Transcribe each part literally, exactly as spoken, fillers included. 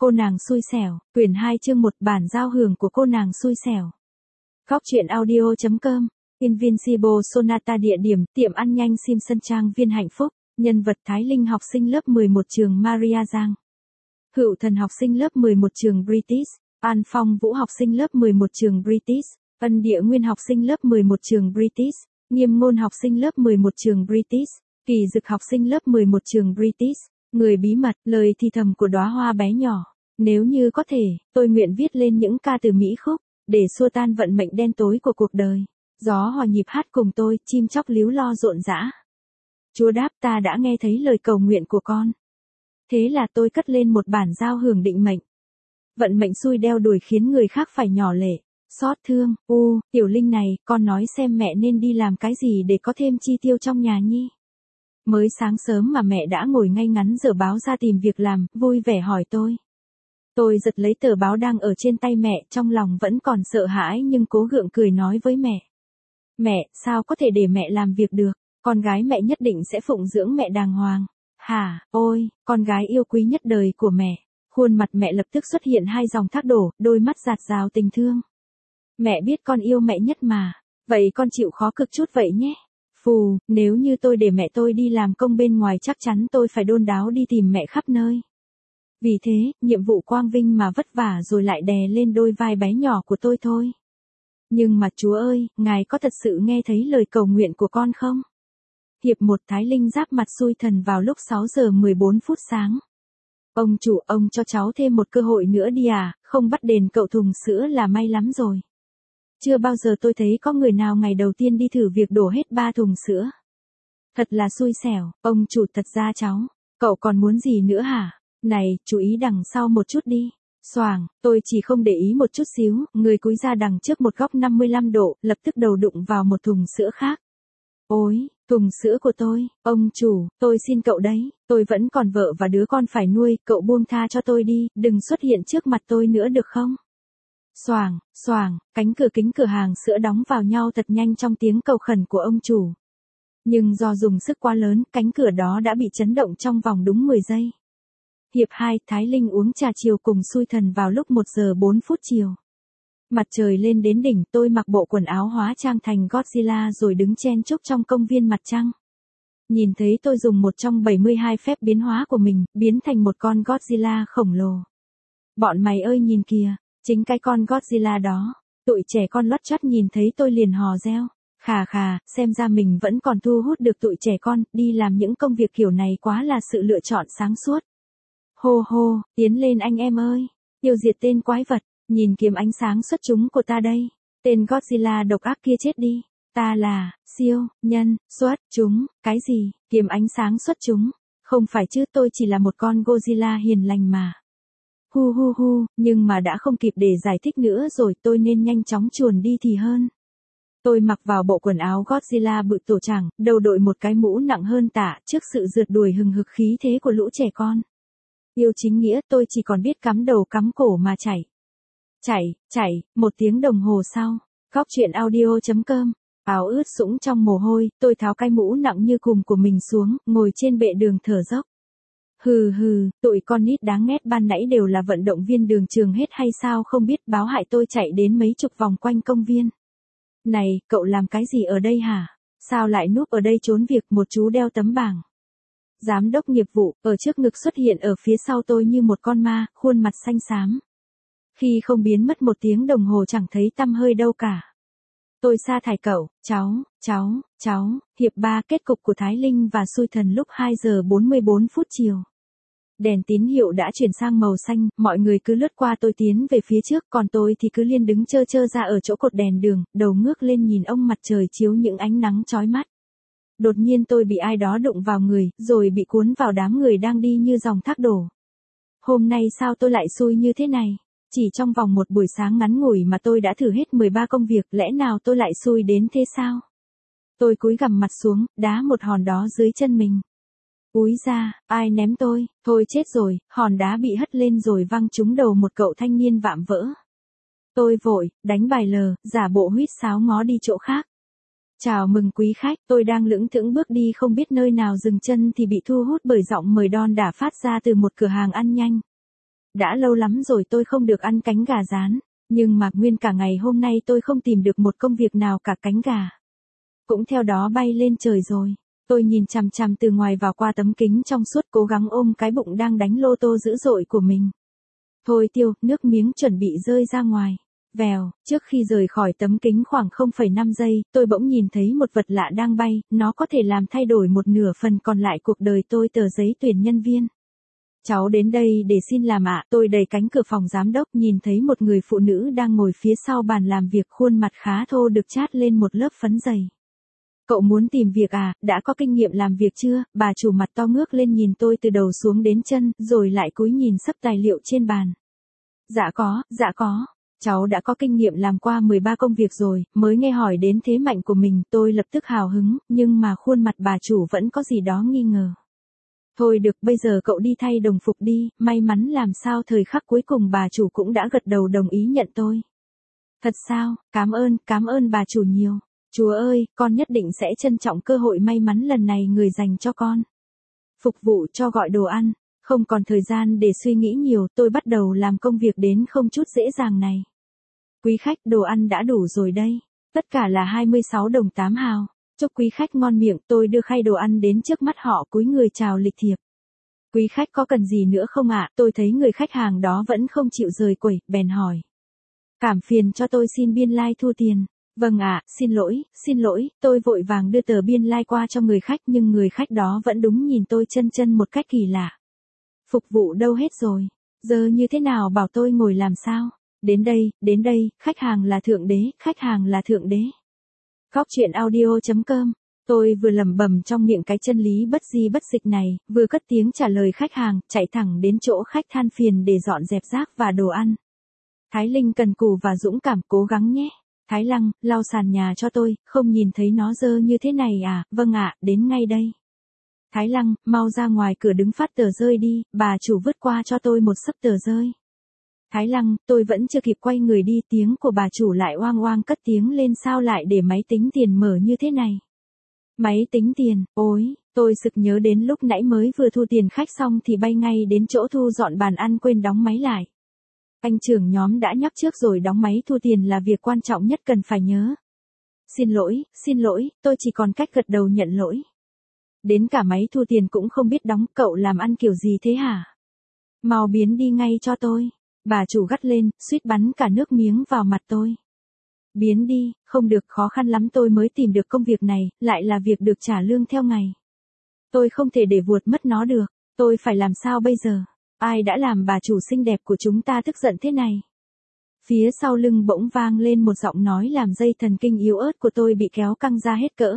Cô nàng xui xẻo, quyển hai chương một bản giao hưởng của cô nàng xui xẻo. Góc truyện audio chấm com, Invincible Sonata địa điểm, tiệm ăn nhanh Simpson Trang viên hạnh phúc, nhân vật Thái Linh học sinh lớp mười một trường Maria Giang. Hữu Thần học sinh lớp mười một trường British, An Phong Vũ học sinh lớp mười một trường British, Ân Địa Nguyên học sinh lớp mười một trường British, Nghiêm Ngôn học sinh lớp mười một trường British, Kỳ Dực học sinh lớp mười một trường British. Người bí mật, lời thì thầm của đóa hoa bé nhỏ. Nếu như có thể, tôi nguyện viết lên những ca từ mỹ khúc, để xua tan vận mệnh đen tối của cuộc đời. Gió hòa nhịp hát cùng tôi, chim chóc líu lo rộn rã. Chúa đáp, ta đã nghe thấy lời cầu nguyện của con. Thế là tôi cất lên một bản giao hưởng định mệnh. Vận mệnh xui đeo đuổi khiến người khác phải nhỏ lệ, xót thương. U, Tiểu Linh này, con nói xem mẹ nên đi làm cái gì để có thêm chi tiêu trong nhà nhi. Mới sáng sớm mà mẹ đã ngồi ngay ngắn dở báo ra tìm việc làm, vui vẻ hỏi tôi. Tôi giật lấy tờ báo đang ở trên tay mẹ, trong lòng vẫn còn sợ hãi nhưng cố gượng cười nói với mẹ. Mẹ, sao có thể để mẹ làm việc được, con gái mẹ nhất định sẽ phụng dưỡng mẹ đàng hoàng. Hả, ôi, con gái yêu quý nhất đời của mẹ. Khuôn mặt mẹ lập tức xuất hiện hai dòng thác đổ, đôi mắt dạt dào tình thương. Mẹ biết con yêu mẹ nhất mà, vậy con chịu khó cực chút vậy nhé. Phù, nếu như tôi để mẹ tôi đi làm công bên ngoài chắc chắn tôi phải đôn đáo đi tìm mẹ khắp nơi. Vì thế, nhiệm vụ quang vinh mà vất vả rồi lại đè lên đôi vai bé nhỏ của tôi thôi. Nhưng mà Chúa ơi, Ngài có thật sự nghe thấy lời cầu nguyện của con không? Hiệp một Thái Linh giáp mặt xui thần vào lúc sáu giờ mười bốn phút sáng. Ông chủ, ông cho cháu thêm một cơ hội nữa đi à, không bắt đền cậu thùng sữa là may lắm rồi. Chưa bao giờ tôi thấy có người nào ngày đầu tiên đi thử việc đổ hết ba thùng sữa. Thật là xui xẻo, ông chủ thật ra cháu, cậu còn muốn gì nữa hả? Này, chú ý đằng sau một chút đi. Xoàng, tôi chỉ không để ý một chút xíu, người cúi ra đằng trước một góc năm mươi lăm độ, lập tức đầu đụng vào một thùng sữa khác. Ôi, thùng sữa của tôi, ông chủ, tôi xin cậu đấy, tôi vẫn còn vợ và đứa con phải nuôi, cậu buông tha cho tôi đi, đừng xuất hiện trước mặt tôi nữa được không? Xoàng, xoàng, cánh cửa kính cửa hàng sữa đóng vào nhau thật nhanh trong tiếng cầu khẩn của ông chủ. Nhưng do dùng sức quá lớn, cánh cửa đó đã bị chấn động trong vòng đúng mười giây. Hiệp hai, Thái Linh uống trà chiều cùng xui thần vào lúc một giờ bốn phút chiều. Mặt trời lên đến đỉnh, tôi mặc bộ quần áo hóa trang thành Godzilla rồi đứng chen chúc trong công viên mặt trăng. Nhìn thấy tôi dùng một trong bảy mươi hai phép biến hóa của mình, biến thành một con Godzilla khổng lồ. Bọn mày ơi nhìn kìa, chính cái con Godzilla đó. Tụi trẻ con loắt choắt nhìn thấy tôi liền hò reo. Khà khà, xem ra mình vẫn còn thu hút được tụi trẻ con, đi làm những công việc kiểu này quá là sự lựa chọn sáng suốt. Hô hô, tiến lên anh em ơi, tiêu diệt tên quái vật, nhìn kiếm ánh sáng xuất chúng của ta đây. Tên Godzilla độc ác kia chết đi. Ta là, siêu, nhân, xuất, chúng, cái gì, kiếm ánh sáng xuất chúng. Không phải chứ, tôi chỉ là một con Godzilla hiền lành mà. Hu hu hu, nhưng mà đã không kịp để giải thích nữa rồi, tôi nên nhanh chóng chuồn đi thì hơn. Tôi mặc vào bộ quần áo Godzilla bự tổ tràng, đầu đội một cái mũ nặng hơn tả, trước sự rượt đuổi hừng hực khí thế của lũ trẻ con. Yêu chính nghĩa, tôi chỉ còn biết cắm đầu cắm cổ mà chạy. Chạy, chạy, một tiếng đồng hồ sau. Góc truyện audio chấm com. Áo ướt sũng trong mồ hôi, tôi tháo cái mũ nặng như cùm của mình xuống, ngồi trên bệ đường thở dốc. Hừ hừ, tụi con nít đáng ghét ban nãy đều là vận động viên đường trường hết hay sao không biết, báo hại tôi chạy đến mấy chục vòng quanh công viên. Này, cậu làm cái gì ở đây hả? Sao lại núp ở đây trốn việc? Một chú đeo tấm bảng giám đốc nghiệp vụ, ở trước ngực xuất hiện ở phía sau tôi như một con ma, khuôn mặt xanh xám. Khi không biến mất một tiếng đồng hồ chẳng thấy tăm hơi đâu cả. Tôi sa thải cậu, cháu, cháu, cháu, hiệp ba kết cục của Thái Linh và xui thần lúc hai giờ bốn mươi bốn phút chiều. Đèn tín hiệu đã chuyển sang màu xanh, mọi người cứ lướt qua tôi tiến về phía trước, còn tôi thì cứ liên đứng chơ chơ ra ở chỗ cột đèn đường, đầu ngước lên nhìn ông mặt trời chiếu những ánh nắng chói mắt. Đột nhiên tôi bị ai đó đụng vào người, rồi bị cuốn vào đám người đang đi như dòng thác đổ. Hôm nay sao tôi lại xui như thế này? Chỉ trong vòng một buổi sáng ngắn ngủi mà tôi đã thử hết mười ba công việc, lẽ nào tôi lại xui đến thế sao? Tôi cúi gằm mặt xuống, đá một hòn đá dưới chân mình. Úi ra, ai ném tôi? Thôi chết rồi, hòn đá bị hất lên rồi văng trúng đầu một cậu thanh niên vạm vỡ. Tôi vội, đánh bài lờ, giả bộ huýt sáo ngó đi chỗ khác. Chào mừng quý khách, tôi đang lững thững bước đi không biết nơi nào dừng chân thì bị thu hút bởi giọng mời đon đả phát ra từ một cửa hàng ăn nhanh. Đã lâu lắm rồi tôi không được ăn cánh gà rán, nhưng mà nguyên cả ngày hôm nay tôi không tìm được một công việc nào cả, cánh gà cũng theo đó bay lên trời rồi. Tôi nhìn chằm chằm từ ngoài vào qua tấm kính trong suốt, cố gắng ôm cái bụng đang đánh lô tô dữ dội của mình. Thôi tiêu, nước miếng chuẩn bị rơi ra ngoài. Vèo, trước khi rời khỏi tấm kính khoảng không phẩy năm giây, tôi bỗng nhìn thấy một vật lạ đang bay, nó có thể làm thay đổi một nửa phần còn lại cuộc đời tôi. Tờ giấy tuyển nhân viên. Cháu đến đây để xin làm ạ. Tôi đẩy cánh cửa phòng giám đốc, nhìn thấy một người phụ nữ đang ngồi phía sau bàn làm việc, khuôn mặt khá thô được chát lên một lớp phấn dày. Cậu muốn tìm việc à, đã có kinh nghiệm làm việc chưa? Bà chủ mặt to ngước lên nhìn tôi từ đầu xuống đến chân, rồi lại cúi nhìn sấp tài liệu trên bàn. Dạ có, dạ có. Cháu đã có kinh nghiệm làm qua mười ba công việc rồi. Mới nghe hỏi đến thế mạnh của mình, tôi lập tức hào hứng, nhưng mà khuôn mặt bà chủ vẫn có gì đó nghi ngờ. Thôi được, bây giờ cậu đi thay đồng phục đi. May mắn làm sao thời khắc cuối cùng bà chủ cũng đã gật đầu đồng ý nhận tôi. Thật sao? Cảm ơn, cảm ơn bà chủ nhiều. Chúa ơi, con nhất định sẽ trân trọng cơ hội may mắn lần này người dành cho con. Phục vụ cho gọi đồ ăn. Không còn thời gian để suy nghĩ nhiều, tôi bắt đầu làm công việc đến không chút dễ dàng này. Quý khách, đồ ăn đã đủ rồi đây. Tất cả là hai mươi sáu đồng tám hào. Chúc quý khách ngon miệng. Tôi đưa khay đồ ăn đến trước mắt họ, cúi người chào lịch thiệp. Quý khách có cần gì nữa không ạ? Tôi thấy người khách hàng đó vẫn không chịu rời quầy, bèn hỏi. Cảm phiền cho tôi xin biên lai thu tiền. Vâng ạ, xin lỗi, xin lỗi. Tôi vội vàng đưa tờ biên lai qua cho người khách, nhưng người khách đó vẫn đúng nhìn tôi chân chân một cách kỳ lạ. Phục vụ đâu hết rồi? Giờ như thế nào bảo tôi ngồi làm sao? Đến đây, đến đây, khách hàng là thượng đế, khách hàng là thượng đế. Góc chuyện audio chấm com. Tôi vừa lẩm bẩm trong miệng cái chân lý bất di bất dịch này, vừa cất tiếng trả lời khách hàng, chạy thẳng đến chỗ khách than phiền để dọn dẹp rác và đồ ăn. Thái Linh cần cù và dũng cảm, cố gắng nhé. Thái Lăng, lau sàn nhà cho tôi, không nhìn thấy nó dơ như thế này à? Vâng ạ, đến ngay đây. Thái Lăng, mau ra ngoài cửa đứng phát tờ rơi đi, bà chủ vứt qua cho tôi một xấp tờ rơi. Thái Lăng, tôi vẫn chưa kịp quay người đi, tiếng của bà chủ lại oang oang cất tiếng lên, sao lại để máy tính tiền mở như thế này? Máy tính tiền, ôi, tôi sực nhớ đến lúc nãy mới vừa thu tiền khách xong thì bay ngay đến chỗ thu dọn bàn ăn, quên đóng máy lại. Anh trưởng nhóm đã nhắc trước rồi, đóng máy thu tiền là việc quan trọng nhất cần phải nhớ. Xin lỗi, xin lỗi, tôi chỉ còn cách gật đầu nhận lỗi. Đến cả máy thu tiền cũng không biết đóng, cậu làm ăn kiểu gì thế hả? Mau biến đi ngay cho tôi. Bà chủ gắt lên, suýt bắn cả nước miếng vào mặt tôi. Biến đi, không được, khó khăn lắm tôi mới tìm được công việc này, lại là việc được trả lương theo ngày. Tôi không thể để vuột mất nó được, tôi phải làm sao bây giờ? Ai đã làm bà chủ xinh đẹp của chúng ta tức giận thế này? Phía sau lưng bỗng vang lên một giọng nói làm dây thần kinh yếu ớt của tôi bị kéo căng ra hết cỡ.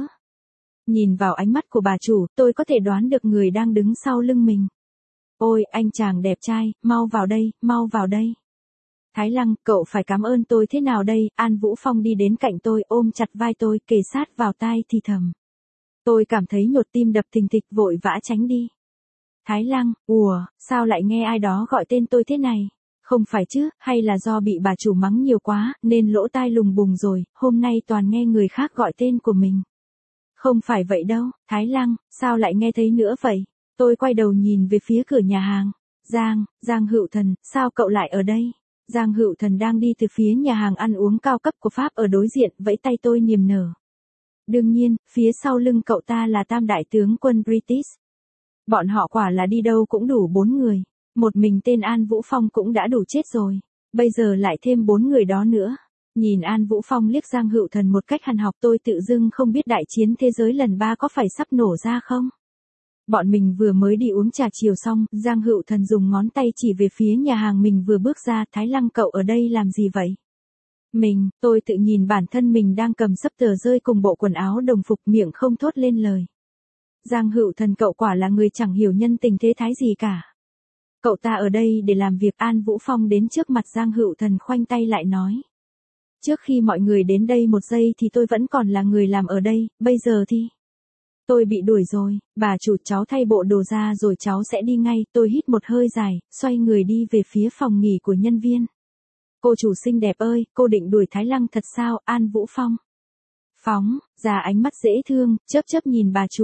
Nhìn vào ánh mắt của bà chủ, tôi có thể đoán được người đang đứng sau lưng mình. Ôi, anh chàng đẹp trai, mau vào đây, mau vào đây. Thái Lăng, cậu phải cảm ơn tôi thế nào đây? An Vũ Phong đi đến cạnh tôi, ôm chặt vai tôi, kề sát vào tai thì thầm. Tôi cảm thấy nhột tim đập thình thịch, vội vã tránh đi. Thái Lăng, ùa, sao lại nghe ai đó gọi tên tôi thế này? Không phải chứ, hay là do bị bà chủ mắng nhiều quá, nên lỗ tai lùng bùng rồi, hôm nay toàn nghe người khác gọi tên của mình. Không phải vậy đâu, Thái Lăng, sao lại nghe thấy nữa vậy? Tôi quay đầu nhìn về phía cửa nhà hàng. Giang, Giang Hữu Thần, sao cậu lại ở đây? Giang Hữu Thần đang đi từ phía nhà hàng ăn uống cao cấp của Pháp ở đối diện, vẫy tay tôi niềm nở. Đương nhiên, phía sau lưng cậu ta là tam đại tướng quân British. Bọn họ quả là đi đâu cũng đủ bốn người. Một mình tên An Vũ Phong cũng đã đủ chết rồi. Bây giờ lại thêm bốn người đó nữa. Nhìn An Vũ Phong liếc Giang Hữu Thần một cách hằn học, tôi tự dưng không biết đại chiến thế giới lần ba có phải sắp nổ ra không? Bọn mình vừa mới đi uống trà chiều xong, Giang Hữu Thần dùng ngón tay chỉ về phía nhà hàng mình vừa bước ra. Thái Lăng, cậu ở đây làm gì vậy? Mình, tôi tự nhìn bản thân mình đang cầm sấp tờ rơi cùng bộ quần áo đồng phục, miệng không thốt lên lời. Giang Hữu Thần, cậu quả là người chẳng hiểu nhân tình thế thái gì cả. Cậu ta ở đây để làm việc. An Vũ Phong đến trước mặt Giang Hữu Thần khoanh tay lại nói. Trước khi mọi người đến đây một giây thì tôi vẫn còn là người làm ở đây, bây giờ thì... Tôi bị đuổi rồi, bà chủ, cháu thay bộ đồ ra rồi cháu sẽ đi ngay. Tôi hít một hơi dài, xoay người đi về phía phòng nghỉ của nhân viên. Cô chủ xinh đẹp ơi, cô định đuổi Thái Lăng thật sao? An Vũ Phong phóng ra ánh mắt dễ thương, chớp chớp nhìn bà chủ.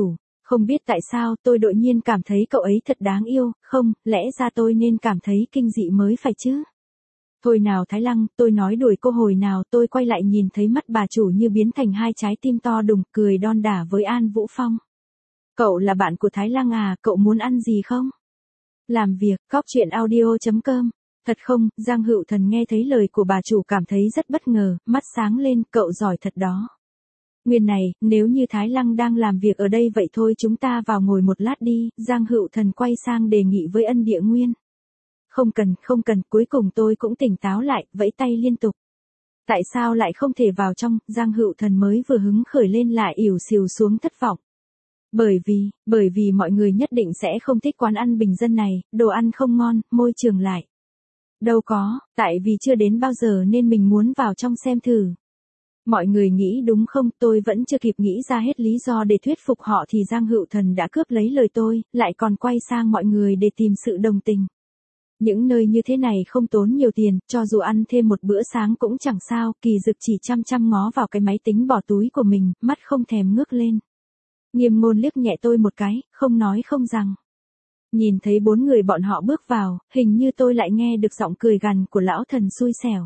Không biết tại sao tôi đột nhiên cảm thấy cậu ấy thật đáng yêu, không, lẽ ra tôi nên cảm thấy kinh dị mới phải chứ. Thôi nào Thái Lăng, tôi nói đuổi cô hồi nào tôi quay lại nhìn thấy mắt bà chủ như biến thành hai trái tim to đùng, cười đon đả với An Vũ Phong. Cậu là bạn của Thái Lăng à, cậu muốn ăn gì không? Làm việc, cóc chuyện audio chấm com. Thật không, Giang Hữu Thần nghe thấy lời của bà chủ cảm thấy rất bất ngờ, mắt sáng lên, cậu giỏi thật đó. Nguyên này, nếu như Thái Lăng đang làm việc ở đây vậy thôi chúng ta vào ngồi một lát đi, Giang Hữu Thần quay sang đề nghị với Ân Địa Nguyên. Không cần, không cần, cuối cùng tôi cũng tỉnh táo lại, vẫy tay liên tục. Tại sao lại không thể vào trong, Giang Hữu Thần mới vừa hứng khởi lên lại ỉu xìu xuống thất vọng. Bởi vì, bởi vì mọi người nhất định sẽ không thích quán ăn bình dân này, đồ ăn không ngon, môi trường lại. Đâu có, tại vì chưa đến bao giờ nên mình muốn vào trong xem thử. Mọi người nghĩ đúng không, tôi vẫn chưa kịp nghĩ ra hết lý do để thuyết phục họ thì Giang Hữu Thần đã cướp lấy lời tôi, lại còn quay sang mọi người để tìm sự đồng tình. Những nơi như thế này không tốn nhiều tiền, cho dù ăn thêm một bữa sáng cũng chẳng sao, Kỳ Dực chỉ chăm chăm ngó vào cái máy tính bỏ túi của mình, mắt không thèm ngước lên. Nghiêm Ngôn liếc nhẹ tôi một cái, không nói không rằng. Nhìn thấy bốn người bọn họ bước vào, hình như tôi lại nghe được giọng cười gằn của lão thần xui xẻo.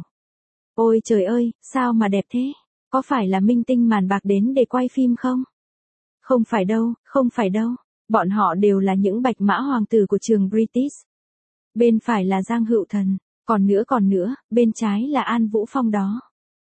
Ôi trời ơi, sao mà đẹp thế? Có phải là minh tinh màn bạc đến để quay phim không? Không phải đâu, không phải đâu. Bọn họ đều là những bạch mã hoàng tử của trường British. Bên phải là Giang Hữu Thần, còn nữa còn nữa, bên trái là An Vũ Phong đó.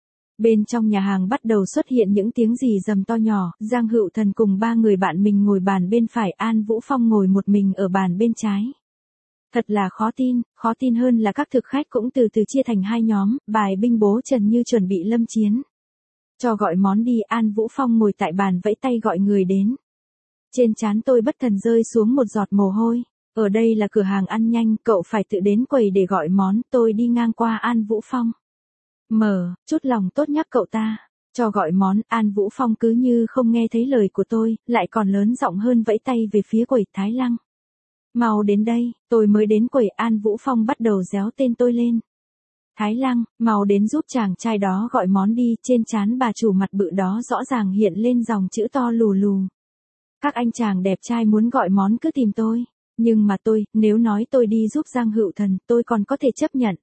Bên trong nhà hàng bắt đầu xuất hiện những tiếng rì rầm to nhỏ, Giang Hữu Thần cùng ba người bạn mình ngồi bàn bên phải, An Vũ Phong ngồi một mình ở bàn bên trái. Thật là khó tin, khó tin hơn là các thực khách cũng từ từ chia thành hai nhóm, bài binh bố trần như chuẩn bị lâm chiến. Cho gọi món đi, An Vũ Phong ngồi tại bàn vẫy tay gọi người đến. Trên trán tôi bất thần rơi xuống một giọt mồ hôi. Ở đây là cửa hàng ăn nhanh, cậu phải tự đến quầy để gọi món, tôi đi ngang qua An Vũ Phong. Mở, chút lòng tốt nhắc cậu ta. Cho gọi món, An Vũ Phong cứ như không nghe thấy lời của tôi, lại còn lớn giọng hơn vẫy tay về phía quầy Thái Lăng. Mau đến đây, tôi mới đến quầy, An Vũ Phong bắt đầu réo tên tôi lên. Thái Lăng, mau đến giúp chàng trai đó gọi món đi, trên trán bà chủ mặt bự đó rõ ràng hiện lên dòng chữ to lù lù. Các anh chàng đẹp trai muốn gọi món cứ tìm tôi. Nhưng mà tôi, nếu nói tôi đi giúp Giang Hữu Thần, tôi còn có thể chấp nhận.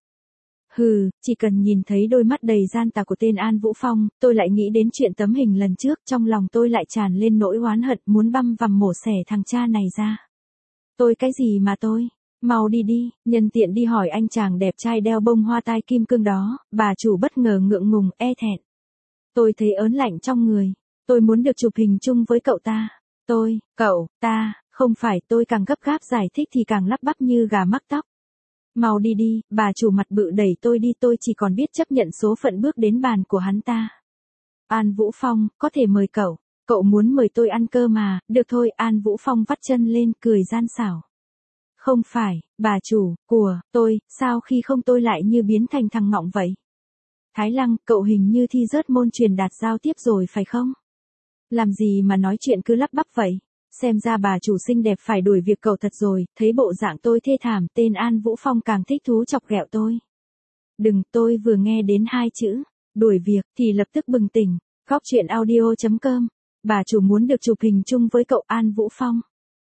Hừ, chỉ cần nhìn thấy đôi mắt đầy gian tà của tên An Vũ Phong, tôi lại nghĩ đến chuyện tấm hình lần trước, trong lòng tôi lại tràn lên nỗi oán hận muốn băm vằm mổ xẻ thằng cha này ra. Tôi cái gì mà tôi? Mau đi đi, nhân tiện đi hỏi anh chàng đẹp trai đeo bông hoa tai kim cương đó, bà chủ bất ngờ ngượng ngùng, e thẹn. Tôi thấy ớn lạnh trong người, tôi muốn được chụp hình chung với cậu ta. Tôi, cậu, ta, không phải, tôi càng gấp gáp giải thích thì càng lắp bắp như gà mắc tóc. Mau đi đi, bà chủ mặt bự đẩy tôi đi, tôi chỉ còn biết chấp nhận số phận bước đến bàn của hắn ta. An Vũ Phong, có thể mời cậu, cậu muốn mời tôi ăn cơ mà, được thôi, An Vũ Phong vắt chân lên, cười gian xảo. Không phải, bà chủ, của, tôi, sao khi không tôi lại như biến thành thằng ngọng vậy? Thái Lăng, cậu hình như thi rớt môn truyền đạt giao tiếp rồi phải không? Làm gì mà nói chuyện cứ lắp bắp vậy? Xem ra bà chủ xinh đẹp phải đuổi việc cậu thật rồi, thấy bộ dạng tôi thê thảm, tên An Vũ Phong càng thích thú chọc ghẹo tôi. Đừng, tôi vừa nghe đến hai chữ, đuổi việc, thì lập tức bừng tỉnh, cóc chuyện audio chấm com, bà chủ muốn được chụp hình chung với cậu An Vũ Phong.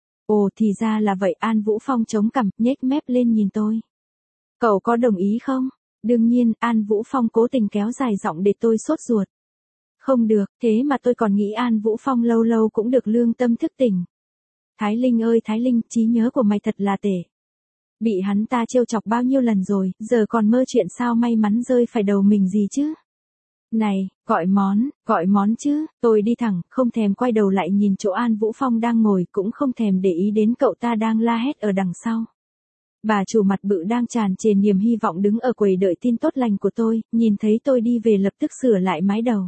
Ồ thì ra là vậy, An Vũ Phong chống cằm, nhếch mép lên nhìn tôi. Cậu có đồng ý không? Đương nhiên, An Vũ Phong cố tình kéo dài giọng để tôi sốt ruột. Không được, thế mà tôi còn nghĩ An Vũ Phong lâu lâu cũng được lương tâm thức tỉnh. Thái Linh ơi Thái Linh, trí nhớ của mày thật là tệ. Bị hắn ta trêu chọc bao nhiêu lần rồi, giờ còn mơ chuyện sao may mắn rơi phải đầu mình gì chứ. Này, gọi món, gọi món chứ, tôi đi thẳng, không thèm quay đầu lại nhìn chỗ An Vũ Phong đang ngồi, cũng không thèm để ý đến cậu ta đang la hét ở đằng sau. Bà chủ mặt bự đang tràn trề niềm hy vọng đứng ở quầy đợi tin tốt lành của tôi, nhìn thấy tôi đi về lập tức sửa lại mái đầu.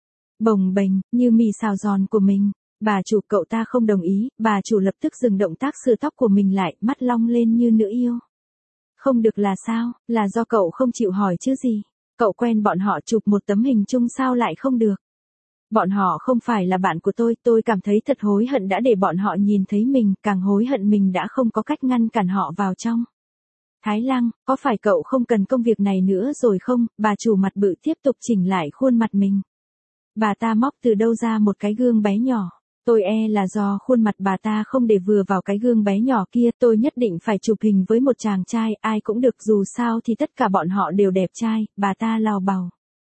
Bồng bềnh, như mì xào giòn của mình. Bà chủ, cậu ta không đồng ý, bà chủ lập tức dừng động tác sửa tóc của mình lại, mắt long lên như nữ yêu. Không được là sao, là do cậu không chịu hỏi chứ gì. Cậu quen bọn họ chụp một tấm hình chung sao lại không được. Bọn họ không phải là bạn của tôi, tôi cảm thấy thật hối hận đã để bọn họ nhìn thấy mình, càng hối hận mình đã không có cách ngăn cản họ vào trong. Thái Lăng, có phải cậu không cần công việc này nữa rồi không? Bà chủ mặt bự tiếp tục chỉnh lại khuôn mặt mình. Bà ta móc từ đâu ra một cái gương bé nhỏ. Tôi e là do khuôn mặt bà ta không để vừa vào cái gương bé nhỏ kia, tôi nhất định phải chụp hình với một chàng trai, ai cũng được, dù sao thì tất cả bọn họ đều đẹp trai, bà ta lào bào.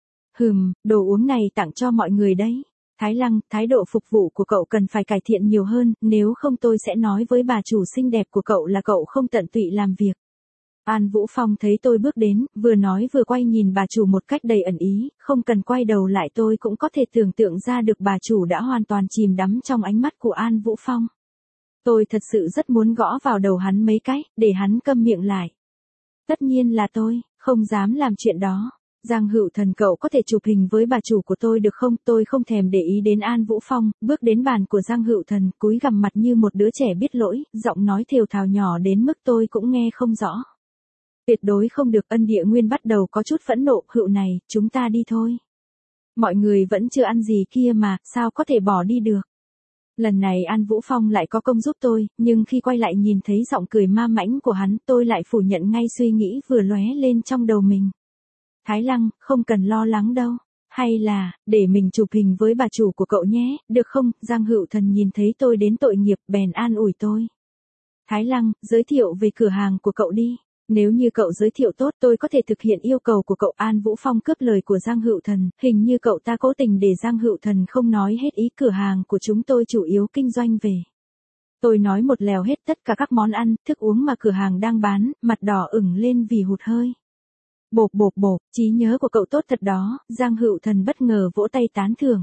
Hừm, đồ uống này tặng cho mọi người đấy. Thái Lăng, thái độ phục vụ của cậu cần phải cải thiện nhiều hơn, nếu không tôi sẽ nói với bà chủ xinh đẹp của cậu là cậu không tận tụy làm việc. An Vũ Phong thấy tôi bước đến, vừa nói vừa quay nhìn bà chủ một cách đầy ẩn ý, không cần quay đầu lại tôi cũng có thể tưởng tượng ra được bà chủ đã hoàn toàn chìm đắm trong ánh mắt của An Vũ Phong. Tôi thật sự rất muốn gõ vào đầu hắn mấy cái, để hắn câm miệng lại. Tất nhiên là tôi, không dám làm chuyện đó. Giang Hữu Thần, cậu có thể chụp hình với bà chủ của tôi được không? Tôi không thèm để ý đến An Vũ Phong, bước đến bàn của Giang Hữu Thần, cúi gằm mặt như một đứa trẻ biết lỗi, giọng nói thều thào nhỏ đến mức tôi cũng nghe không rõ. Tuyệt đối không được. Ân Địa Nguyên bắt đầu có chút phẫn nộ. Hữu này, chúng ta đi thôi. Mọi người vẫn chưa ăn gì kia mà, sao có thể bỏ đi được. Lần này An Vũ Phong lại có công giúp tôi, nhưng khi quay lại nhìn thấy giọng cười ma mãnh của hắn, tôi lại phủ nhận ngay suy nghĩ vừa lóe lên trong đầu mình. Thái Lăng, không cần lo lắng đâu. Hay là, để mình chụp hình với bà chủ của cậu nhé, được không? Giang Hữu Thần nhìn thấy tôi đến tội nghiệp, bèn an ủi tôi. Thái Lăng, giới thiệu về cửa hàng của cậu đi. Nếu như cậu giới thiệu tốt tôi có thể thực hiện yêu cầu của cậu. An Vũ Phong cướp lời của Giang Hữu Thần, hình như cậu ta cố tình để Giang Hữu Thần không nói hết ý. Cửa hàng của chúng tôi chủ yếu kinh doanh về. Tôi nói một lèo hết tất cả các món ăn, thức uống mà cửa hàng đang bán, mặt đỏ ửng lên vì hụt hơi. Bộp bộp bộp, trí nhớ của cậu tốt thật đó. Giang Hữu Thần bất ngờ vỗ tay tán thưởng.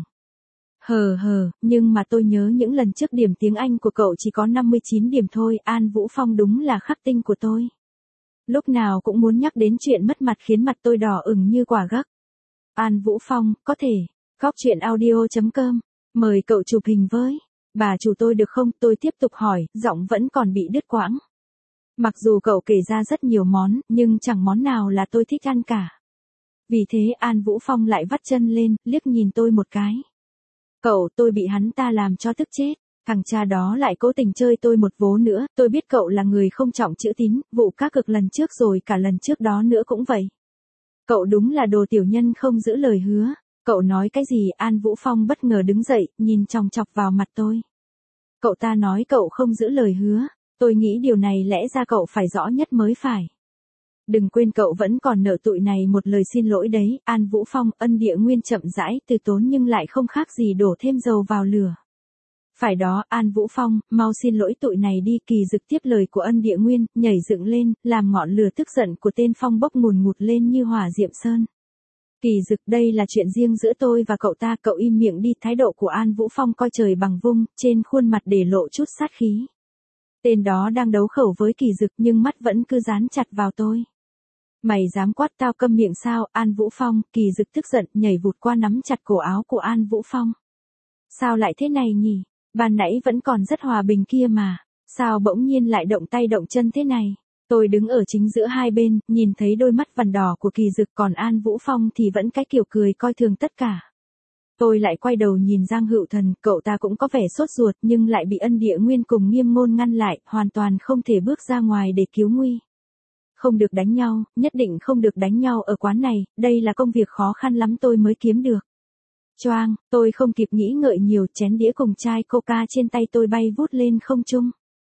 Hờ hờ, nhưng mà tôi nhớ những lần trước điểm tiếng Anh của cậu chỉ có năm mươi chín điểm thôi. An Vũ Phong đúng là khắc tinh của tôi. Lúc nào cũng muốn nhắc đến chuyện mất mặt khiến mặt tôi đỏ ửng như quả gấc. An Vũ Phong, có thể. Góc truyện audio chấm com. Mời cậu chụp hình với bà chủ tôi được không? Tôi tiếp tục hỏi, giọng vẫn còn bị đứt quãng. Mặc dù cậu kể ra rất nhiều món, nhưng chẳng món nào là tôi thích ăn cả. Vì thế An Vũ Phong lại vắt chân lên, liếc nhìn tôi một cái. Cậu, tôi bị hắn ta làm cho tức chết. Thằng cha đó lại cố tình chơi tôi một vố nữa. Tôi biết cậu là người không trọng chữ tín, vụ cá cược lần trước rồi cả lần trước đó nữa cũng vậy. Cậu đúng là đồ tiểu nhân không giữ lời hứa. Cậu nói cái gì? An Vũ Phong bất ngờ đứng dậy, nhìn chòng chọc vào mặt tôi. Cậu ta nói cậu không giữ lời hứa. Tôi nghĩ điều này lẽ ra cậu phải rõ nhất mới phải. Đừng quên cậu vẫn còn nợ tụi này một lời xin lỗi đấy. An Vũ Phong, Ân Địa Nguyên chậm rãi từ tốn nhưng lại không khác gì đổ thêm dầu vào lửa. Phải đó, An Vũ Phong, mau xin lỗi tụi này đi. Kỳ Dực tiếp lời của Ân Địa Nguyên, nhảy dựng lên, làm ngọn lửa tức giận của tên Phong bốc ngùn ngụt lên như hỏa diệm sơn. Kỳ Dực, đây là chuyện riêng giữa tôi và cậu ta, cậu im miệng đi. Thái độ của An Vũ Phong coi trời bằng vung, trên khuôn mặt để lộ chút sát khí. Tên đó đang đấu khẩu với Kỳ Dực nhưng mắt vẫn cứ dán chặt vào tôi. Mày dám quát tao câm miệng sao? An Vũ Phong, Kỳ Dực tức giận, nhảy vụt qua nắm chặt cổ áo của An Vũ Phong. Sao lại thế này nhỉ? Ban nãy vẫn còn rất hòa bình kia mà. Sao bỗng nhiên lại động tay động chân thế này? Tôi đứng ở chính giữa hai bên, nhìn thấy đôi mắt vằn đỏ của Kỳ Dực, còn An Vũ Phong thì vẫn cái kiểu cười coi thường tất cả. Tôi lại quay đầu nhìn Giang Hữu Thần, cậu ta cũng có vẻ sốt ruột nhưng lại bị Ân Địa Nguyên cùng Nghiêm Ngôn ngăn lại, hoàn toàn không thể bước ra ngoài để cứu nguy. Không được đánh nhau, nhất định không được đánh nhau ở quán này, đây là công việc khó khăn lắm tôi mới kiếm được. Choang, tôi không kịp nghĩ ngợi nhiều, chén đĩa cùng chai coca trên tay tôi bay vút lên không trung.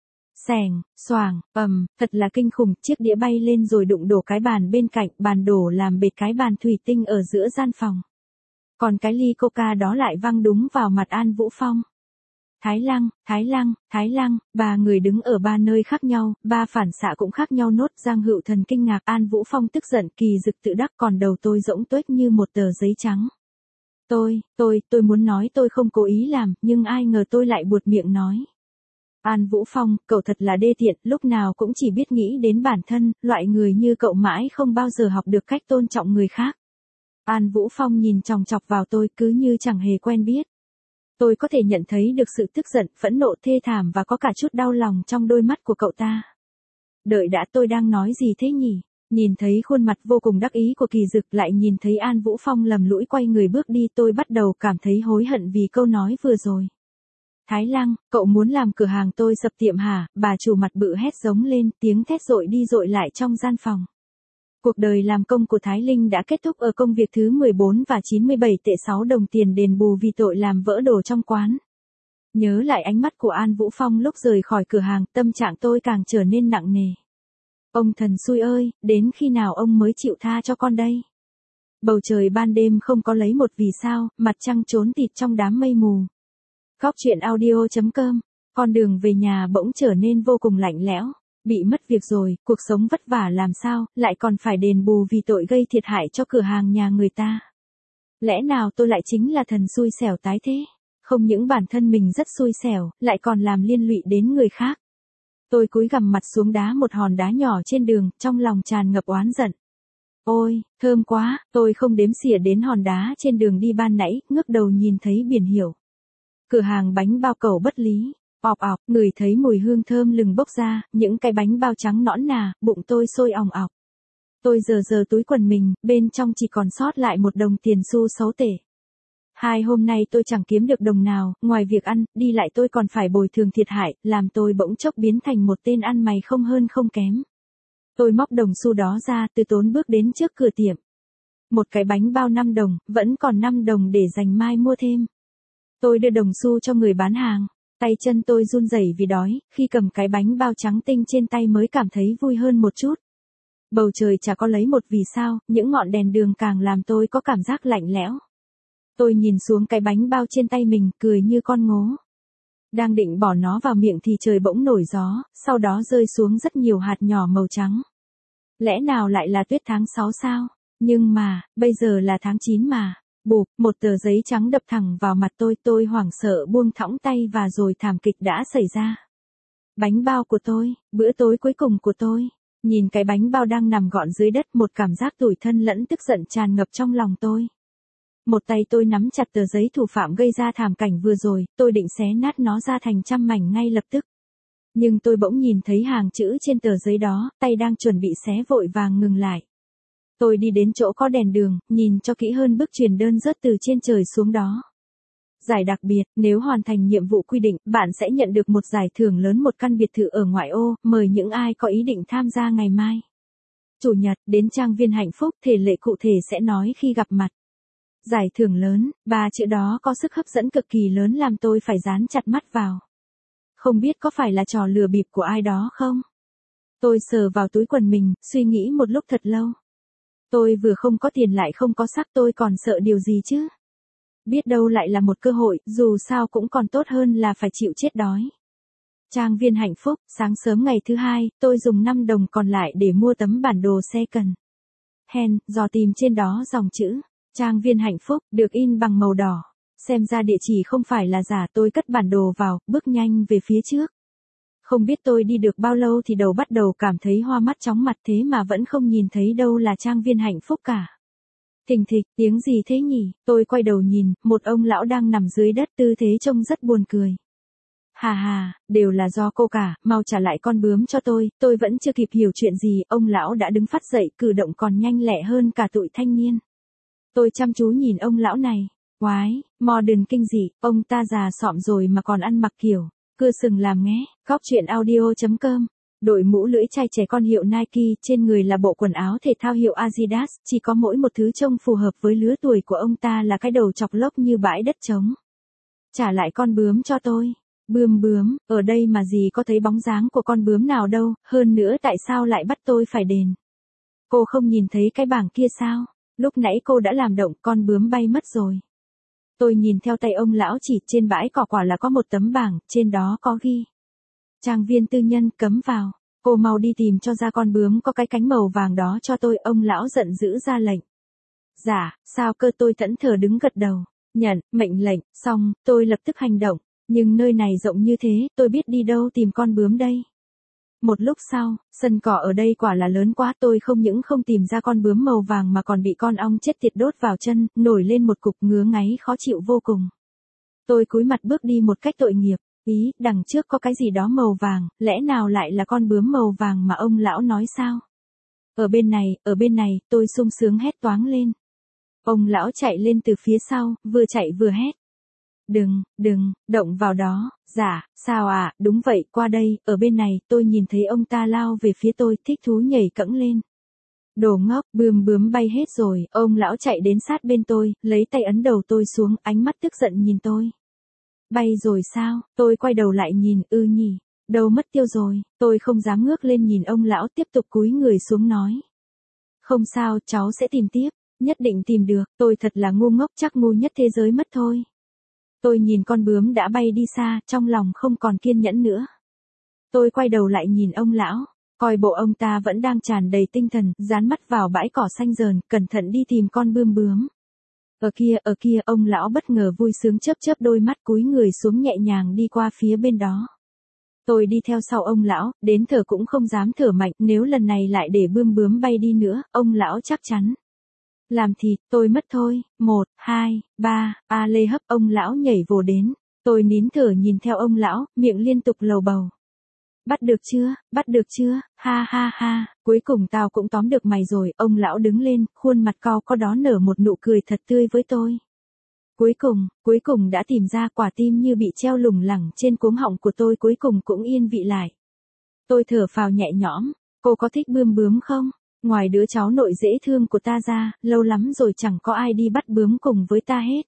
Xèng, xoàng, ầm, thật là kinh khủng, chiếc đĩa bay lên rồi đụng đổ cái bàn bên cạnh, bàn đổ làm bệt cái bàn thủy tinh ở giữa gian phòng. Còn cái ly coca đó lại văng đúng vào mặt An Vũ Phong. Thái Lăng, Thái Lăng, Thái Lăng, ba người đứng ở ba nơi khác nhau, ba phản xạ cũng khác nhau nốt. Giang Hữu Thần kinh ngạc, An Vũ Phong tức giận, Kỳ Dực tự đắc, còn đầu tôi rỗng tuếch như một tờ giấy trắng. Tôi, tôi, tôi muốn nói tôi không cố ý làm, nhưng ai ngờ tôi lại buột miệng nói. An Vũ Phong, cậu thật là đê tiện, lúc nào cũng chỉ biết nghĩ đến bản thân, loại người như cậu mãi không bao giờ học được cách tôn trọng người khác. An Vũ Phong nhìn chòng chọc vào tôi cứ như chẳng hề quen biết. Tôi có thể nhận thấy được sự tức giận, phẫn nộ, thê thảm và có cả chút đau lòng trong đôi mắt của cậu ta. Đợi đã, tôi đang nói gì thế nhỉ? Nhìn thấy khuôn mặt vô cùng đắc ý của Kỳ Dực, lại nhìn thấy An Vũ Phong lầm lũi quay người bước đi, tôi bắt đầu cảm thấy hối hận vì câu nói vừa rồi. Thái Lăng, cậu muốn làm cửa hàng tôi sập tiệm hả? Bà chủ mặt bự hét giống lên, tiếng thét dội đi dội lại trong gian phòng. Cuộc đời làm công của Thái Linh đã kết thúc ở công việc thứ mười bốn và chín mươi bảy tệ sáu đồng tiền đền bù vì tội làm vỡ đồ trong quán. Nhớ lại ánh mắt của An Vũ Phong lúc rời khỏi cửa hàng, tâm trạng tôi càng trở nên nặng nề. Ông thần xui ơi, đến khi nào ông mới chịu tha cho con đây? Bầu trời ban đêm không có lấy một vì sao, mặt trăng trốn tịt trong đám mây mù. Góc truyện audio chấm com, con đường về nhà bỗng trở nên vô cùng lạnh lẽo. Bị mất việc rồi, cuộc sống vất vả làm sao, lại còn phải đền bù vì tội gây thiệt hại cho cửa hàng nhà người ta. Lẽ nào tôi lại chính là thần xui xẻo tái thế? Không những bản thân mình rất xui xẻo, lại còn làm liên lụy đến người khác. Tôi cúi gằm mặt xuống đá một hòn đá nhỏ trên đường, trong lòng tràn ngập oán giận. Ôi, thơm quá, tôi không đếm xỉa đến hòn đá trên đường đi ban nãy, ngước đầu nhìn thấy biển hiệu. Cửa hàng bánh bao cẩu Bất Lý. Ọp ọc, ngửi thấy mùi hương thơm lừng bốc ra, những cái bánh bao trắng nõn nà, bụng tôi sôi òng ọc. Tôi giờ giờ túi quần mình, bên trong chỉ còn sót lại một đồng tiền xu sáu tể. Hai hôm nay tôi chẳng kiếm được đồng nào, ngoài việc ăn, đi lại tôi còn phải bồi thường thiệt hại, làm tôi bỗng chốc biến thành một tên ăn mày không hơn không kém. Tôi móc đồng xu đó ra, từ tốn bước đến trước cửa tiệm. Một cái bánh bao năm đồng, vẫn còn năm đồng để dành mai mua thêm. Tôi đưa đồng xu cho người bán hàng. Tay chân tôi run rẩy vì đói, khi cầm cái bánh bao trắng tinh trên tay mới cảm thấy vui hơn một chút. Bầu trời chả có lấy một vì sao, những ngọn đèn đường càng làm tôi có cảm giác lạnh lẽo. Tôi nhìn xuống cái bánh bao trên tay mình, cười như con ngố. Đang định bỏ nó vào miệng thì trời bỗng nổi gió, sau đó rơi xuống rất nhiều hạt nhỏ màu trắng. Lẽ nào lại là tuyết tháng sáu sao? Nhưng mà, bây giờ là tháng chín mà. Bụp, một tờ giấy trắng đập thẳng vào mặt tôi, tôi hoảng sợ buông thõng tay và rồi thảm kịch đã xảy ra. Bánh bao của tôi, bữa tối cuối cùng của tôi. Nhìn cái bánh bao đang nằm gọn dưới đất, một cảm giác tủi thân lẫn tức giận tràn ngập trong lòng tôi. Một tay tôi nắm chặt tờ giấy thủ phạm gây ra thảm cảnh vừa rồi, tôi định xé nát nó ra thành trăm mảnh ngay lập tức. Nhưng tôi bỗng nhìn thấy hàng chữ trên tờ giấy đó, tay đang chuẩn bị xé vội vàng ngừng lại. Tôi đi đến chỗ có đèn đường, nhìn cho kỹ hơn bức truyền đơn rớt từ trên trời xuống đó. Giải đặc biệt, nếu hoàn thành nhiệm vụ quy định, bạn sẽ nhận được một giải thưởng lớn, một căn biệt thự ở ngoại ô, mời những ai có ý định tham gia ngày mai. Chủ nhật, đến trang viên hạnh phúc, thể lệ cụ thể sẽ nói khi gặp mặt. Giải thưởng lớn, ba chữ đó có sức hấp dẫn cực kỳ lớn làm tôi phải dán chặt mắt vào. Không biết có phải là trò lừa bịp của ai đó không? Tôi sờ vào túi quần mình, suy nghĩ một lúc thật lâu. Tôi vừa không có tiền lại không có sắc, tôi còn sợ điều gì chứ? Biết đâu lại là một cơ hội, dù sao cũng còn tốt hơn là phải chịu chết đói. Trang viên hạnh phúc, sáng sớm ngày thứ hai, tôi dùng năm đồng còn lại để mua tấm bản đồ xe cần. Hen, dò tìm trên đó dòng chữ. Trang viên hạnh phúc, được in bằng màu đỏ. Xem ra địa chỉ không phải là giả, tôi cất bản đồ vào, bước nhanh về phía trước. Không biết tôi đi được bao lâu thì đầu bắt đầu cảm thấy hoa mắt chóng mặt, thế mà vẫn không nhìn thấy đâu là trang viên hạnh phúc cả. Thình thịch, tiếng gì thế nhỉ? Tôi quay đầu nhìn, một ông lão đang nằm dưới đất, tư thế trông rất buồn cười. Hà hà, đều là do cô cả, mau trả lại con bướm cho tôi, tôi vẫn chưa kịp hiểu chuyện gì, ông lão đã đứng phát dậy, cử động còn nhanh lẹ hơn cả tụi thanh niên. Tôi chăm chú nhìn ông lão này. Quái, modern kinh dị, ông ta già xọm rồi mà còn ăn mặc kiểu cưa sừng làm nghé. Góc truyện audio chấm com. Đội mũ lưỡi chai trẻ con hiệu Nike, trên người là bộ quần áo thể thao hiệu Adidas, chỉ có mỗi một thứ trông phù hợp với lứa tuổi của ông ta là cái đầu chọc lốc như bãi đất trống. Trả lại con bướm cho tôi. Bướm bướm, ở đây mà gì có thấy bóng dáng của con bướm nào đâu, hơn nữa tại sao lại bắt tôi phải đền? Cô không nhìn thấy cái bảng kia sao? Lúc nãy cô đã làm động, con bướm bay mất rồi. Tôi nhìn theo tay ông lão chỉ, trên bãi cỏ quả là có một tấm bảng, trên đó có ghi. Trang viên tư nhân, cấm vào. Cô mau đi tìm cho ra con bướm có cái cánh màu vàng đó cho tôi, ông lão giận dữ ra lệnh. Dạ, sao cơ, tôi thẫn thờ đứng gật đầu. Nhận, mệnh lệnh, xong, tôi lập tức hành động. Nhưng nơi này rộng như thế, tôi biết đi đâu tìm con bướm đây. Một lúc sau, sân cỏ ở đây quả là lớn quá, tôi không những không tìm ra con bướm màu vàng mà còn bị con ong chết tiệt đốt vào chân, nổi lên một cục ngứa ngáy khó chịu vô cùng. Tôi cúi mặt bước đi một cách tội nghiệp, ý, đằng trước có cái gì đó màu vàng, lẽ nào lại là con bướm màu vàng mà ông lão nói sao? Ở bên này, ở bên này, tôi sung sướng hét toáng lên. Ông lão chạy lên từ phía sau, vừa chạy vừa hét. Đừng, đừng, động vào đó, dạ, sao à, đúng vậy, qua đây, ở bên này, tôi nhìn thấy ông ta lao về phía tôi, thích thú nhảy cẫng lên. Đồ ngốc, bướm bướm bay hết rồi, ông lão chạy đến sát bên tôi, lấy tay ấn đầu tôi xuống, ánh mắt tức giận nhìn tôi. Bay rồi sao? Tôi quay đầu lại nhìn, ư nhỉ, đâu mất tiêu rồi, tôi không dám ngước lên nhìn ông lão tiếp tục cúi người xuống nói. Không sao, cháu sẽ tìm tiếp, nhất định tìm được, tôi thật là ngu ngốc chắc ngu nhất thế giới mất thôi. Tôi nhìn con bướm đã bay đi xa, trong lòng không còn kiên nhẫn nữa. Tôi quay đầu lại nhìn ông lão, coi bộ ông ta vẫn đang tràn đầy tinh thần, dán mắt vào bãi cỏ xanh rờn, cẩn thận đi tìm con bươm bướm. Ở kia, ở kia, ông lão bất ngờ vui sướng chớp chớp đôi mắt cúi người xuống nhẹ nhàng đi qua phía bên đó. Tôi đi theo sau ông lão, đến thở cũng không dám thở mạnh, nếu lần này lại để bươm bướm bay đi nữa, ông lão chắc chắn làm thịt tôi mất thôi. Một, hai, ba, a lê hấp, ông lão nhảy vồ đến. Tôi nín thở nhìn theo ông lão, miệng liên tục lầu bầu. Bắt được chưa, bắt được chưa, ha ha ha, cuối cùng tao cũng tóm được mày rồi. Ông lão đứng lên, khuôn mặt cau có đó nở một nụ cười thật tươi với tôi. Cuối cùng, cuối cùng đã tìm ra, quả tim như bị treo lủng lẳng trên cuống họng của tôi cuối cùng cũng yên vị lại. Tôi thở phào nhẹ nhõm, cô có thích bươm bướm không? Ngoài đứa cháu nội dễ thương của ta ra, lâu lắm rồi chẳng có ai đi bắt bướm cùng với ta hết.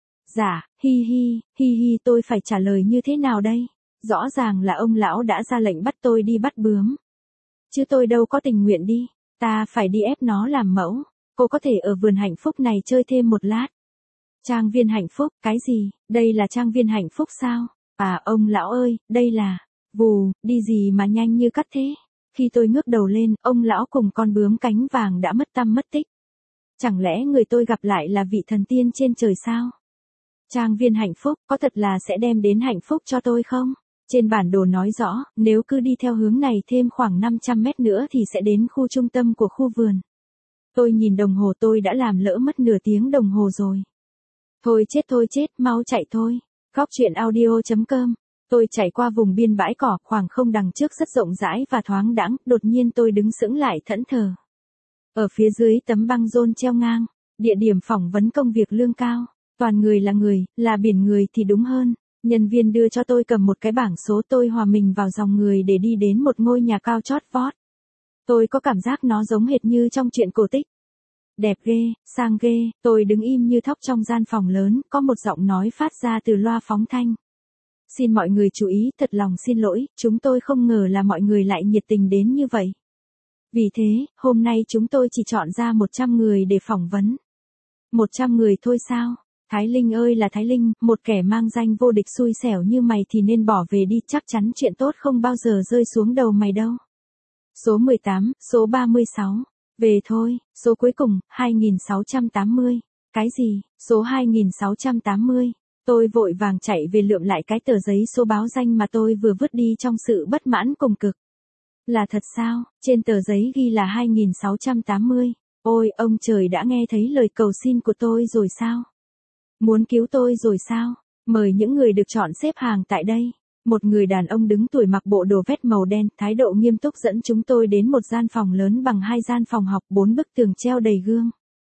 Dạ, hi hi, hi hi, tôi phải trả lời như thế nào đây? Rõ ràng là ông lão đã ra lệnh bắt tôi đi bắt bướm. Chứ tôi đâu có tình nguyện đi, ta phải đi ép nó làm mẫu. Cô có thể ở vườn hạnh phúc này chơi thêm một lát. Trang viên hạnh phúc, cái gì, đây là trang viên hạnh phúc sao? À ông lão ơi, đây là, vù, đi gì mà nhanh như cắt thế? Khi tôi ngước đầu lên, ông lão cùng con bướm cánh vàng đã mất tăm mất tích. Chẳng lẽ người tôi gặp lại là vị thần tiên trên trời sao? Trang viên hạnh phúc, có thật là sẽ đem đến hạnh phúc cho tôi không? Trên bản đồ nói rõ, nếu cứ đi theo hướng này thêm khoảng năm trăm mét nữa thì sẽ đến khu trung tâm của khu vườn. Tôi nhìn đồng hồ, tôi đã làm lỡ mất nửa tiếng đồng hồ rồi. Thôi chết thôi chết, mau chạy thôi. Góc truyện audio chấm com. Tôi chạy qua vùng biên bãi cỏ, khoảng không đằng trước rất rộng rãi và thoáng đãng, đột nhiên tôi đứng sững lại thẫn thờ. Ở phía dưới tấm băng rôn treo ngang, địa điểm phỏng vấn công việc lương cao, toàn người là người, là biển người thì đúng hơn. Nhân viên đưa cho tôi cầm một cái bảng số, tôi hòa mình vào dòng người để đi đến một ngôi nhà cao chót vót. Tôi có cảm giác nó giống hệt như trong truyện cổ tích. Đẹp ghê, sang ghê, tôi đứng im như thóc trong gian phòng lớn, có một giọng nói phát ra từ loa phóng thanh. Xin mọi người chú ý, thật lòng xin lỗi, chúng tôi không ngờ là mọi người lại nhiệt tình đến như vậy. Vì thế, hôm nay chúng tôi chỉ chọn ra một trăm người để phỏng vấn. một trăm người thôi sao? Thái Linh ơi là Thái Linh, một kẻ mang danh vô địch xui xẻo như mày thì nên bỏ về đi, chắc chắn chuyện tốt không bao giờ rơi xuống đầu mày đâu. Số mười tám, số ba mươi sáu. Về thôi, số cuối cùng, hai nghìn sáu trăm tám mươi. Cái gì, số hai nghìn sáu trăm tám mươi. Tôi vội vàng chạy về lượm lại cái tờ giấy số báo danh mà tôi vừa vứt đi trong sự bất mãn cùng cực. Là thật sao, trên tờ giấy ghi là hai nghìn sáu trăm tám mươi. Ôi, ông trời đã nghe thấy lời cầu xin của tôi rồi sao? Muốn cứu tôi rồi sao? Mời những người được chọn xếp hàng tại đây. Một người đàn ông đứng tuổi mặc bộ đồ vest màu đen, thái độ nghiêm túc dẫn chúng tôi đến một gian phòng lớn bằng hai gian phòng học, bốn bức tường treo đầy gương.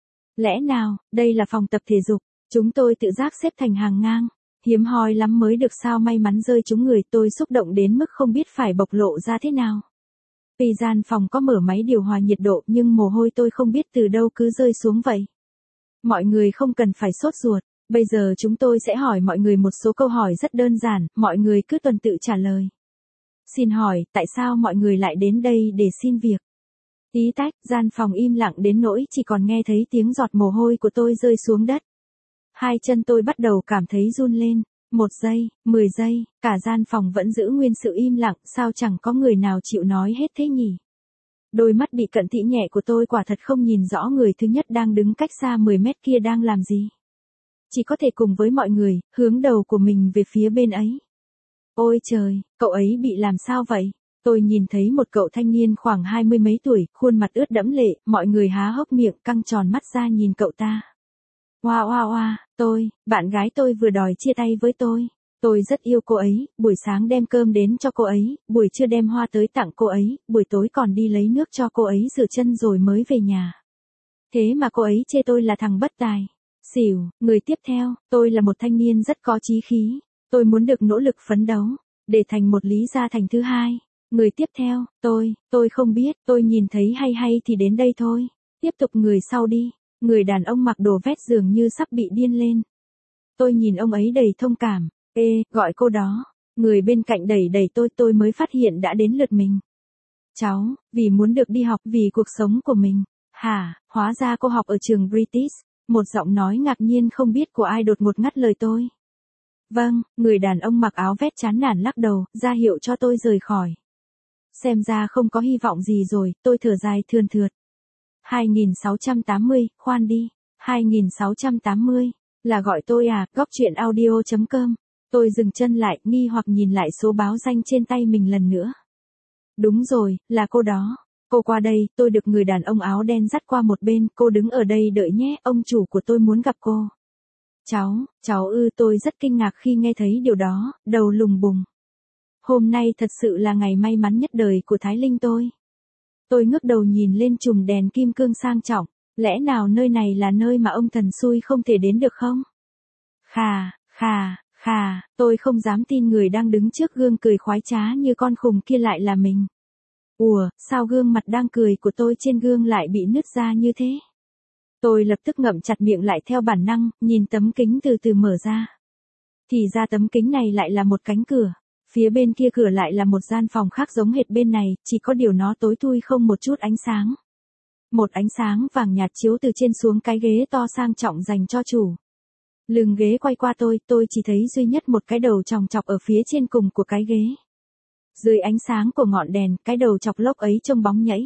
Lẽ nào, đây là phòng tập thể dục? Chúng tôi tự giác xếp thành hàng ngang. Hiếm hoi lắm mới được sao may mắn rơi trúng người, tôi xúc động đến mức không biết phải bộc lộ ra thế nào. Vì gian phòng có mở máy điều hòa nhiệt độ nhưng mồ hôi tôi không biết từ đâu cứ rơi xuống vậy. Mọi người không cần phải sốt ruột. Bây giờ chúng tôi sẽ hỏi mọi người một số câu hỏi rất đơn giản, mọi người cứ tuần tự trả lời. Xin hỏi, tại sao mọi người lại đến đây để xin việc? Tí tách, gian phòng im lặng đến nỗi chỉ còn nghe thấy tiếng giọt mồ hôi của tôi rơi xuống đất. Hai chân tôi bắt đầu cảm thấy run lên. Một giây, mười giây, cả gian phòng vẫn giữ nguyên sự im lặng, sao chẳng có người nào chịu nói hết thế nhỉ? Đôi mắt bị cận thị nhẹ của tôi quả thật không nhìn rõ người thứ nhất đang đứng cách xa mười mét kia đang làm gì. Chỉ có thể cùng với mọi người, hướng đầu của mình về phía bên ấy. Ôi trời, cậu ấy bị làm sao vậy? Tôi nhìn thấy một cậu thanh niên khoảng hai mươi mấy tuổi, khuôn mặt ướt đẫm lệ, mọi người há hốc miệng, căng tròn mắt ra nhìn cậu ta. Oa oa oa, tôi, bạn gái tôi vừa đòi chia tay với tôi. Tôi rất yêu cô ấy, buổi sáng đem cơm đến cho cô ấy, buổi trưa đem hoa tới tặng cô ấy, buổi tối còn đi lấy nước cho cô ấy rửa chân rồi mới về nhà. Thế mà cô ấy chê tôi là thằng bất tài. Xỉu, người tiếp theo, tôi là một thanh niên rất có chí khí. Tôi muốn được nỗ lực phấn đấu, để thành một Lý Gia Thành thứ hai. Người tiếp theo, tôi, tôi không biết, tôi nhìn thấy hay hay thì đến đây thôi. Tiếp tục người sau đi, người đàn ông mặc đồ vest dường như sắp bị điên lên. Tôi nhìn ông ấy đầy thông cảm, Ê, gọi cô đó. Người bên cạnh đẩy đẩy tôi tôi mới phát hiện đã đến lượt mình. Cháu, vì muốn được đi học, vì cuộc sống của mình. Hả, hóa ra cô học ở trường British. Một giọng nói ngạc nhiên không biết của ai đột ngột ngắt lời tôi. Vâng, người đàn ông mặc áo vest chán nản lắc đầu, ra hiệu cho tôi rời khỏi. Xem ra không có hy vọng gì rồi, tôi thở dài thườn thượt. hai nghìn sáu trăm tám mươi, khoan đi. hai nghìn sáu trăm tám mươi, là gọi tôi à, góc chuyện audio chấm com. Tôi dừng chân lại, nghi hoặc nhìn lại số báo danh trên tay mình lần nữa. Đúng rồi, là cô đó. Cô qua đây, tôi được người đàn ông áo đen dắt qua một bên, cô đứng ở đây đợi nhé, ông chủ của tôi muốn gặp cô. Cháu, cháu ư, tôi rất kinh ngạc khi nghe thấy điều đó, đầu lùng bùng. Hôm nay thật sự là ngày may mắn nhất đời của Thái Linh tôi. Tôi ngước đầu nhìn lên chùm đèn kim cương sang trọng, lẽ nào nơi này là nơi mà ông thần xui không thể đến được không? Khà, khà, khà, tôi không dám tin người đang đứng trước gương cười khoái trá như con khùng kia lại là mình. Ủa, sao gương mặt đang cười của tôi trên gương lại bị nứt ra như thế? Tôi lập tức ngậm chặt miệng lại theo bản năng, nhìn tấm kính từ từ mở ra. Thì ra tấm kính này lại là một cánh cửa. Phía bên kia cửa lại là một gian phòng khác giống hệt bên này, chỉ có điều nó tối thui không một chút ánh sáng. Một ánh sáng vàng nhạt chiếu từ trên xuống cái ghế to sang trọng dành cho chủ. Lưng ghế quay qua tôi, tôi chỉ thấy duy nhất một cái đầu chòng chọc ở phía trên cùng của cái ghế. Dưới ánh sáng của ngọn đèn, cái đầu chọc lốc ấy trông bóng nhảy.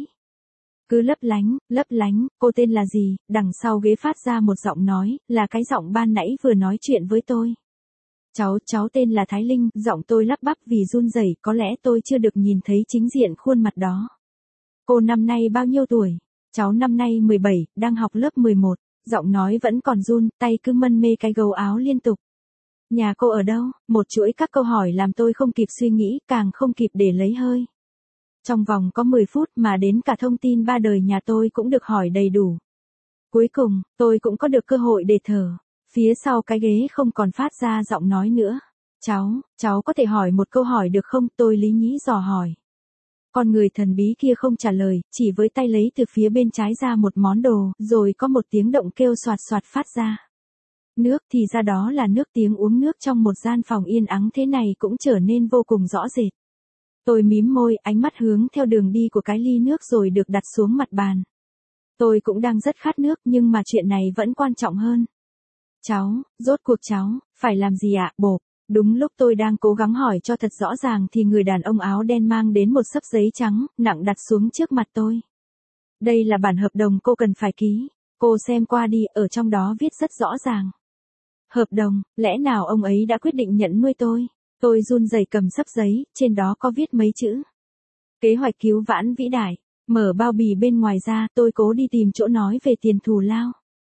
Cứ lấp lánh, lấp lánh, cô tên là gì? Đằng sau ghế phát ra một giọng nói, là cái giọng ban nãy vừa nói chuyện với tôi. Cháu, cháu tên là Thái Linh, giọng tôi lắp bắp vì run rẩy, có lẽ tôi chưa được nhìn thấy chính diện khuôn mặt đó. Cô năm nay bao nhiêu tuổi? Cháu năm nay mười bảy, đang học lớp mười một, giọng nói vẫn còn run, tay cứ mân mê cái gấu áo liên tục. Nhà cô ở đâu? Một chuỗi các câu hỏi làm tôi không kịp suy nghĩ, càng không kịp để lấy hơi. Trong vòng có mười phút mà đến cả thông tin ba đời nhà tôi cũng được hỏi đầy đủ. Cuối cùng, tôi cũng có được cơ hội để thở. Phía sau cái ghế không còn phát ra giọng nói nữa. Cháu, cháu có thể hỏi một câu hỏi được không? Tôi lý nhí dò hỏi. Con người thần bí kia không trả lời, chỉ với tay lấy từ phía bên trái ra một món đồ, rồi có một tiếng động kêu xoạt xoạt phát ra. Nước, thì ra đó là nước. Tiếng uống nước trong một gian phòng yên ắng thế này cũng trở nên vô cùng rõ rệt. Tôi mím môi, ánh mắt hướng theo đường đi của cái ly nước rồi được đặt xuống mặt bàn. Tôi cũng đang rất khát nước nhưng mà chuyện này vẫn quan trọng hơn. Cháu, rốt cuộc cháu, phải làm gì ạ, bộp? Đúng lúc tôi đang cố gắng hỏi cho thật rõ ràng thì người đàn ông áo đen mang đến một xấp giấy trắng, nặng đặt xuống trước mặt tôi. Đây là bản hợp đồng cô cần phải ký. Cô xem qua đi, ở trong đó viết rất rõ ràng. Hợp đồng, lẽ nào ông ấy đã quyết định nhận nuôi tôi? Tôi run rẩy cầm xấp giấy, trên đó có viết mấy chữ. Kế hoạch cứu vãn vĩ đại. Mở bao bì bên ngoài ra, tôi cố đi tìm chỗ nói về tiền thù lao.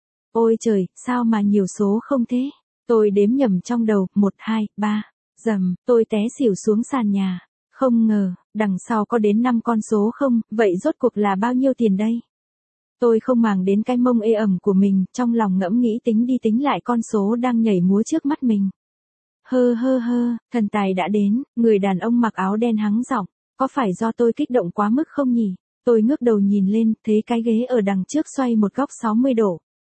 Ôi trời, sao mà nhiều số không thế? Tôi đếm nhầm trong đầu, một, hai, ba. Dầm, tôi té xỉu xuống sàn nhà. Không ngờ, đằng sau có đến năm con số không, vậy rốt cuộc là bao nhiêu tiền đây? Tôi không màng đến cái mông ê ẩm của mình, trong lòng ngẫm nghĩ tính đi tính lại con số đang nhảy múa trước mắt mình. Hơ hơ hơ, thần tài đã đến, người đàn ông mặc áo đen hắng giọng, có phải do tôi kích động quá mức không nhỉ? Tôi ngước đầu nhìn lên, thấy cái ghế ở đằng trước xoay một góc sáu mươi độ.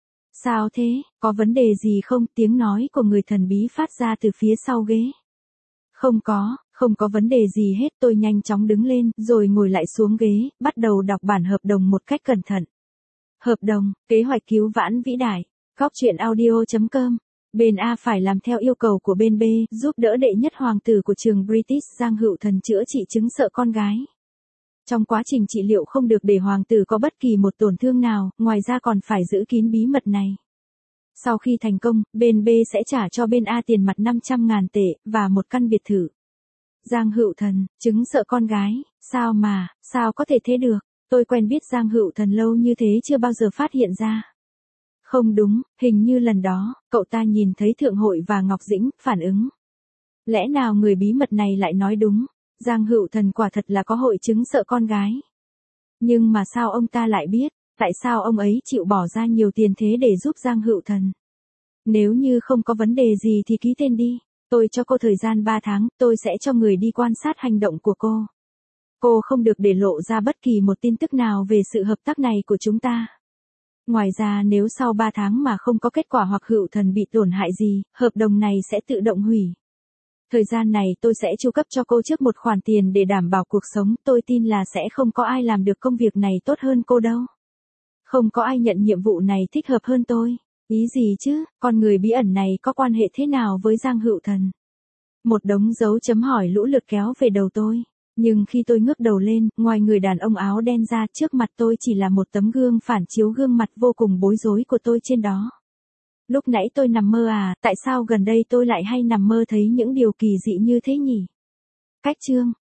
Sao thế, có vấn đề gì không? Tiếng nói của người thần bí phát ra từ phía sau ghế. Không có, không có vấn đề gì hết. Tôi nhanh chóng đứng lên, rồi ngồi lại xuống ghế, bắt đầu đọc bản hợp đồng một cách cẩn thận. Hợp đồng, kế hoạch cứu vãn vĩ đại. Góc chuyện audio chấm com. Bên A phải làm theo yêu cầu của bên B, giúp đỡ đệ nhất hoàng tử của trường British Giang Hữu Thần chữa trị chứng sợ con gái. Trong quá trình trị liệu không được để hoàng tử có bất kỳ một tổn thương nào, ngoài ra còn phải giữ kín bí mật này. Sau khi thành công, bên B sẽ trả cho bên A tiền mặt năm trăm ngàn tệ, và một căn biệt thự. Giang Hữu Thần, chứng sợ con gái, sao mà, sao có thể thế được, tôi quen biết Giang Hữu Thần lâu như thế chưa bao giờ phát hiện ra. Không đúng, hình như lần đó, cậu ta nhìn thấy Thượng Hội và Ngọc Dĩnh, phản ứng. Lẽ nào người bí mật này lại nói đúng? Giang Hữu Thần quả thật là có hội chứng sợ con gái. Nhưng mà sao ông ta lại biết, tại sao ông ấy chịu bỏ ra nhiều tiền thế để giúp Giang Hữu Thần? Nếu như không có vấn đề gì thì ký tên đi, tôi cho cô thời gian ba tháng, tôi sẽ cho người đi quan sát hành động của cô. Cô không được để lộ ra bất kỳ một tin tức nào về sự hợp tác này của chúng ta. Ngoài ra nếu sau ba tháng mà không có kết quả hoặc Hữu Thần bị tổn hại gì, hợp đồng này sẽ tự động hủy. Thời gian này tôi sẽ chu cấp cho cô trước một khoản tiền để đảm bảo cuộc sống, tôi tin là sẽ không có ai làm được công việc này tốt hơn cô đâu. Không có ai nhận nhiệm vụ này thích hợp hơn tôi. Ý gì chứ, con người bí ẩn này có quan hệ thế nào với Giang Hữu Thần? Một đống dấu chấm hỏi lũ lượt kéo về đầu tôi. Nhưng khi tôi ngước đầu lên, ngoài người đàn ông áo đen ra, trước mặt tôi chỉ là một tấm gương phản chiếu gương mặt vô cùng bối rối của tôi trên đó. Lúc nãy tôi nằm mơ à, tại sao gần đây tôi lại hay nằm mơ thấy những điều kỳ dị như thế nhỉ? Cách chương